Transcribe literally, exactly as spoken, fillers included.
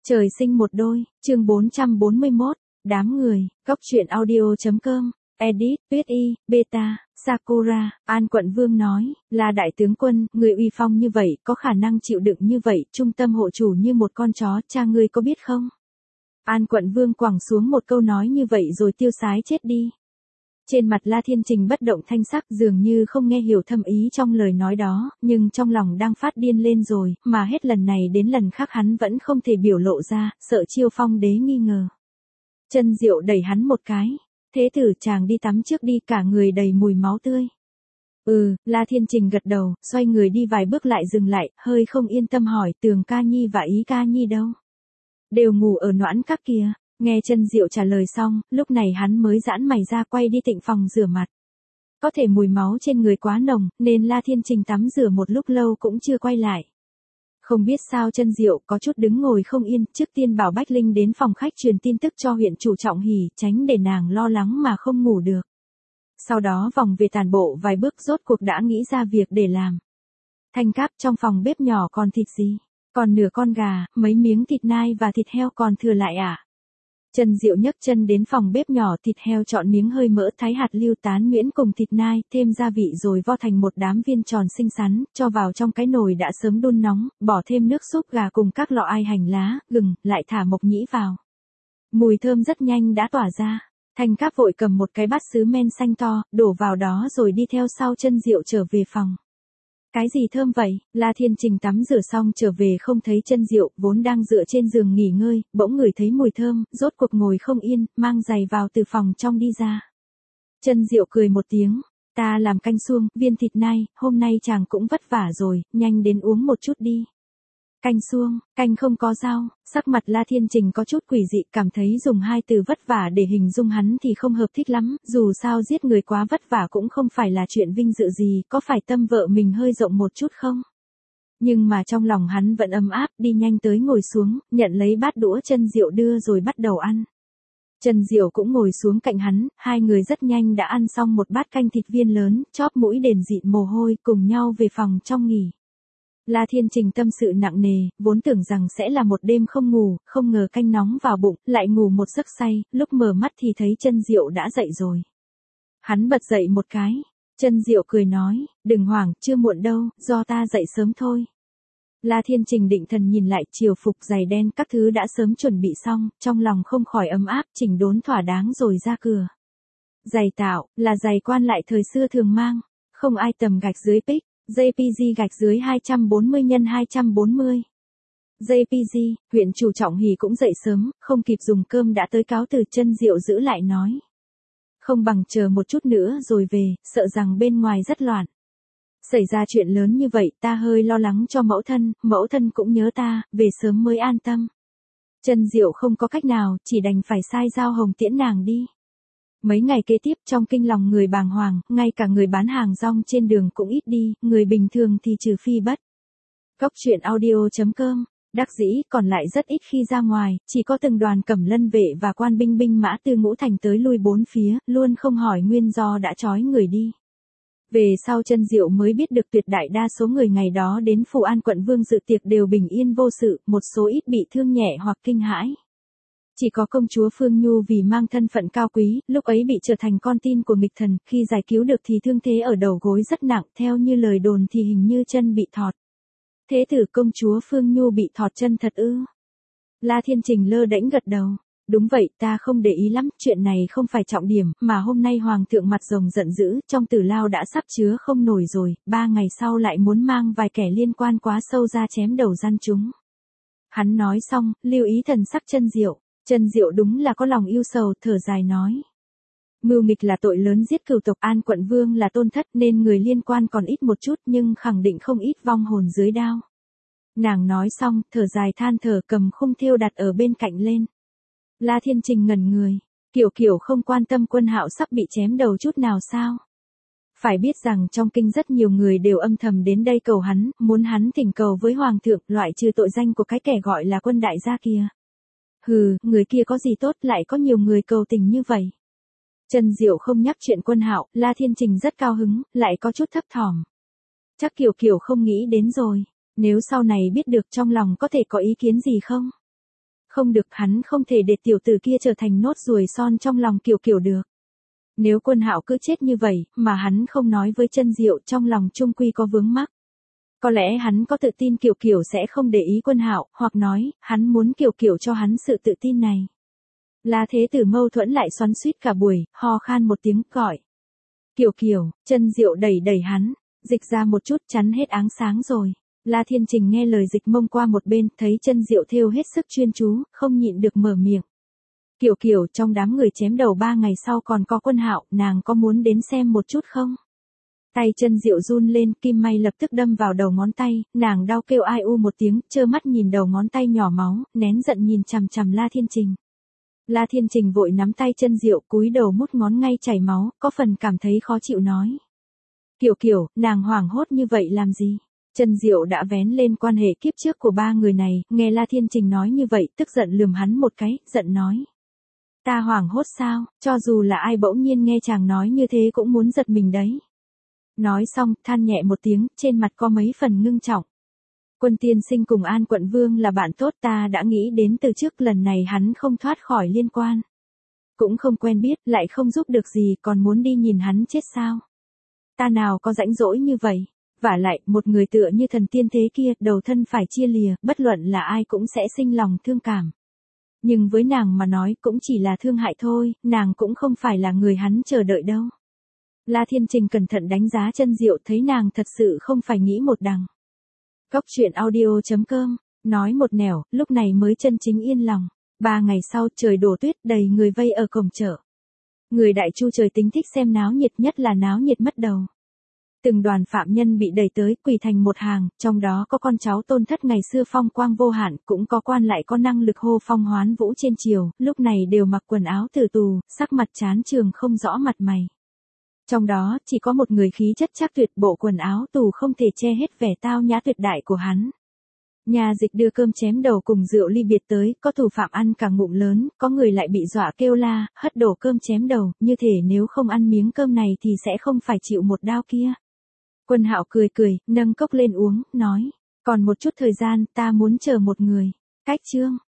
Trời sinh một đôi, chương bốn trăm bốn mươi mốt, đám người, góc truyện audio.com, edit, tuyết y, beta, Sakura, An Quận Vương nói, là đại tướng quân, người uy phong như vậy, có khả năng chịu đựng như vậy, trung tâm hộ chủ như một con chó, cha ngươi có biết không? An Quận Vương quẳng xuống một câu nói như vậy rồi tiêu sái chết đi. Trên mặt La Thiên Trình bất động thanh sắc dường như không nghe hiểu thâm ý trong lời nói đó, nhưng trong lòng đang phát điên lên rồi, mà hết lần này đến lần khác hắn vẫn không thể biểu lộ ra, sợ Chiêu Phong đế nghi ngờ. Chân Diệu đẩy hắn một cái, thế tử chàng đi tắm trước đi, cả người đầy mùi máu tươi. Ừ, La Thiên Trình gật đầu, xoay người đi vài bước lại dừng lại, hơi không yên tâm hỏi Tường Ca Nhi và Ý Ca Nhi đâu? Đều ngủ ở Noãn Các kia. Nghe Chân Diệu trả lời xong, lúc này hắn mới giãn mày ra quay đi tịnh phòng rửa mặt. Có thể mùi máu trên người quá nồng, nên La Thiên Trình tắm rửa một lúc lâu cũng chưa quay lại. Không biết sao Chân Diệu có chút đứng ngồi không yên, trước tiên bảo Bách Linh đến phòng khách truyền tin tức cho huyện chủ Trọng Hỷ, tránh để nàng lo lắng mà không ngủ được. Sau đó vòng về tàn bộ vài bước rốt cuộc đã nghĩ ra việc để làm. Thanh Cáp, trong phòng bếp nhỏ còn thịt gì? Còn nửa con gà, mấy miếng thịt nai và thịt heo còn thừa lại à? Chân Diệu nhấc chân đến phòng bếp nhỏ, thịt heo chọn miếng hơi mỡ thái hạt lưu tán nhuyễn cùng thịt nai, thêm gia vị rồi vo thành một đám viên tròn xinh xắn, cho vào trong cái nồi đã sớm đun nóng, bỏ thêm nước súp gà cùng các lọ ai hành lá, gừng, lại thả mộc nhĩ vào. Mùi thơm rất nhanh đã tỏa ra. Thanh Cáp vội cầm một cái bát sứ men xanh to, đổ vào đó rồi đi theo sau Chân Diệu trở về phòng. Cái gì thơm vậy? La Thiên Trình tắm rửa xong trở về không thấy Chân Diệu, vốn đang dựa trên giường nghỉ ngơi, bỗng ngửi thấy mùi thơm, rốt cuộc ngồi không yên, mang giày vào từ phòng trong đi ra. Chân Diệu cười một tiếng, ta làm canh suông, viên thịt nai, hôm nay chàng cũng vất vả rồi, nhanh đến uống một chút đi. Canh suông, canh không có rau, sắc mặt La Thiên Trình có chút quỷ dị, cảm thấy dùng hai từ vất vả để hình dung hắn thì không hợp thích lắm, dù sao giết người quá vất vả cũng không phải là chuyện vinh dự gì, có phải tâm vợ mình hơi rộng một chút không? Nhưng mà trong lòng hắn vẫn ấm áp, đi nhanh tới ngồi xuống, nhận lấy bát đũa Chân Diệu đưa rồi bắt đầu ăn. Chân Diệu cũng ngồi xuống cạnh hắn, hai người rất nhanh đã ăn xong một bát canh thịt viên lớn, chóp mũi đền dịn mồ hôi, cùng nhau về phòng trong nghỉ. La Thiên Trình tâm sự nặng nề, vốn tưởng rằng sẽ là một đêm không ngủ, không ngờ canh nóng vào bụng, lại ngủ một giấc say, lúc mở mắt thì thấy Chân Diệu đã dậy rồi. Hắn bật dậy một cái, Chân Diệu cười nói, đừng hoảng, chưa muộn đâu, do ta dậy sớm thôi. La Thiên Trình định thần nhìn lại, triều phục giày đen các thứ đã sớm chuẩn bị xong, trong lòng không khỏi ấm áp, chỉnh đốn thỏa đáng rồi ra cửa. Giày tạo, là giày quan lại thời xưa thường mang, không ai tầm gạch dưới pic. giê pê giê gạch dưới hai trăm bốn mươi nhân hai trăm bốn mươi. giê pê giê, huyện chủ Trọng Hỷ cũng dậy sớm, không kịp dùng cơm đã tới cáo từ. Chân Diệu giữ lại nói. Không bằng chờ một chút nữa rồi về, sợ rằng bên ngoài rất loạn. Xảy ra chuyện lớn như vậy, ta hơi lo lắng cho mẫu thân, mẫu thân cũng nhớ ta, về sớm mới an tâm. Chân Diệu không có cách nào, chỉ đành phải sai Giao Hồng tiễn nàng đi. Mấy ngày kế tiếp trong kinh lòng người bàng hoàng, ngay cả người bán hàng rong trên đường cũng ít đi, người bình thường thì trừ phi bất. Góc truyện audio.com, đắc dĩ còn lại rất ít khi ra ngoài, chỉ có từng đoàn cẩm lân vệ và quan binh binh mã từ ngũ thành tới lui bốn phía, luôn không hỏi nguyên do đã trói người đi. Về sau Chân Diệu mới biết được tuyệt đại đa số người ngày đó đến phủ An Quận Vương dự tiệc đều bình yên vô sự, một số ít bị thương nhẹ hoặc kinh hãi. Chỉ có công chúa Phương Nhu vì mang thân phận cao quý, lúc ấy bị trở thành con tin của nghịch thần, khi giải cứu được thì thương thế ở đầu gối rất nặng, theo như lời đồn thì hình như chân bị thọt. Thế tử công chúa Phương Nhu bị thọt chân thật ư? La Thiên Trình lơ đễnh gật đầu. Đúng vậy, ta không để ý lắm, chuyện này không phải trọng điểm, mà hôm nay hoàng thượng mặt rồng giận dữ, trong tử lao đã sắp chứa không nổi rồi, ba ngày sau lại muốn mang vài kẻ liên quan quá sâu ra chém đầu gian chúng. Hắn nói xong, lưu ý thần sắc Chân Diệu. Chân Diệu đúng là có lòng yêu sầu, thở dài nói. Mưu nghịch là tội lớn, giết cửu tộc, An Quận Vương là tôn thất nên người liên quan còn ít một chút, nhưng khẳng định không ít vong hồn dưới đao. Nàng nói xong, thở dài than thở, cầm khung thêu đặt ở bên cạnh lên. La Thiên Trình ngẩn người, Kiểu Kiểu không quan tâm Quân Hạo sắp bị chém đầu chút nào sao? Phải biết rằng trong kinh rất nhiều người đều âm thầm đến đây cầu hắn, muốn hắn thỉnh cầu với hoàng thượng, loại trừ tội danh của cái kẻ gọi là Quân đại gia kia. Hừ, người kia có gì tốt, lại có nhiều người cầu tình như vậy. Chân Diệu không nhắc chuyện Quân Hạo, La Thiên Trình rất cao hứng, lại có chút thấp thỏm. Chắc Kiều Kiều không nghĩ đến rồi, nếu sau này biết được trong lòng có thể có ý kiến gì không? Không được, hắn không thể để tiểu tử kia trở thành nốt ruồi son trong lòng Kiều Kiều được. Nếu Quân Hạo cứ chết như vậy, mà hắn không nói với Chân Diệu, trong lòng trung quy có vướng mắc. Có lẽ hắn có tự tin Kiều Kiều sẽ không để ý Quân Hạo, hoặc nói, hắn muốn Kiều Kiều cho hắn sự tự tin này. La Thế Tử mâu thuẫn lại xoắn xuýt cả buổi, ho khan một tiếng, gọi. Kiều Kiều, Chân Diệu đẩy đẩy hắn, dịch ra một chút, chắn hết áng sáng rồi. La Thiên Trình nghe lời dịch mông qua một bên, thấy Chân Diệu thêu hết sức chuyên chú, không nhịn được mở miệng. Kiều Kiều, trong đám người chém đầu ba ngày sau còn có Quân Hạo, nàng có muốn đến xem một chút không? Tay Chân Diệu run lên, kim may lập tức đâm vào đầu ngón tay, nàng đau kêu ai u một tiếng, trơ mắt nhìn đầu ngón tay nhỏ máu, nén giận nhìn chằm chằm La Thiên Trình. La Thiên Trình vội nắm tay Chân Diệu, cúi đầu mút ngón ngay chảy máu, có phần cảm thấy khó chịu nói. Kiều Kiều, nàng hoảng hốt như vậy làm gì? Chân Diệu đã vén lên quan hệ kiếp trước của ba người này, nghe La Thiên Trình nói như vậy, tức giận lườm hắn một cái, giận nói. Ta hoảng hốt sao, cho dù là ai bỗng nhiên nghe chàng nói như thế cũng muốn giật mình đấy. Nói xong, than nhẹ một tiếng, trên mặt có mấy phần ngưng trọng. Quân tiên sinh cùng An Quận Vương là bạn tốt, ta đã nghĩ đến từ trước, lần này hắn không thoát khỏi liên quan. Cũng không quen biết, lại không giúp được gì, còn muốn đi nhìn hắn chết sao? Ta nào có rãnh rỗi như vậy? Vả lại, một người tựa như thần tiên thế kia, đầu thân phải chia lìa, bất luận là ai cũng sẽ sinh lòng thương cảm. Nhưng với nàng mà nói cũng chỉ là thương hại thôi, nàng cũng không phải là người hắn chờ đợi đâu. La Thiên Trình cẩn thận đánh giá Chân Diệu, thấy nàng thật sự không phải nghĩ một đằng. Cóc truyện audio chấm com, nói một nẻo, lúc này mới chân chính yên lòng. Ba ngày sau, trời đổ tuyết, đầy người vây ở cổng chợ. Người Đại Chu trời tính thích xem náo nhiệt, nhất là náo nhiệt mất đầu. Từng đoàn phạm nhân bị đẩy tới, quỳ thành một hàng, trong đó có con cháu Tôn Thất ngày xưa phong quang vô hạn, cũng có quan lại có năng lực hô phong hoán vũ trên triều, lúc này đều mặc quần áo tử tù, sắc mặt chán trường không rõ mặt mày. Trong đó, chỉ có một người khí chất chắc tuyệt, bộ quần áo tù không thể che hết vẻ tao nhã tuyệt đại của hắn. Nhà dịch đưa cơm chém đầu cùng rượu ly biệt tới, có tù phạm ăn cả ngụm lớn, có người lại bị dọa kêu la, hất đổ cơm chém đầu, như thể nếu không ăn miếng cơm này thì sẽ không phải chịu một đao kia. Quân Hạo cười cười, nâng cốc lên uống, nói, còn một chút thời gian, ta muốn chờ một người. Cách chương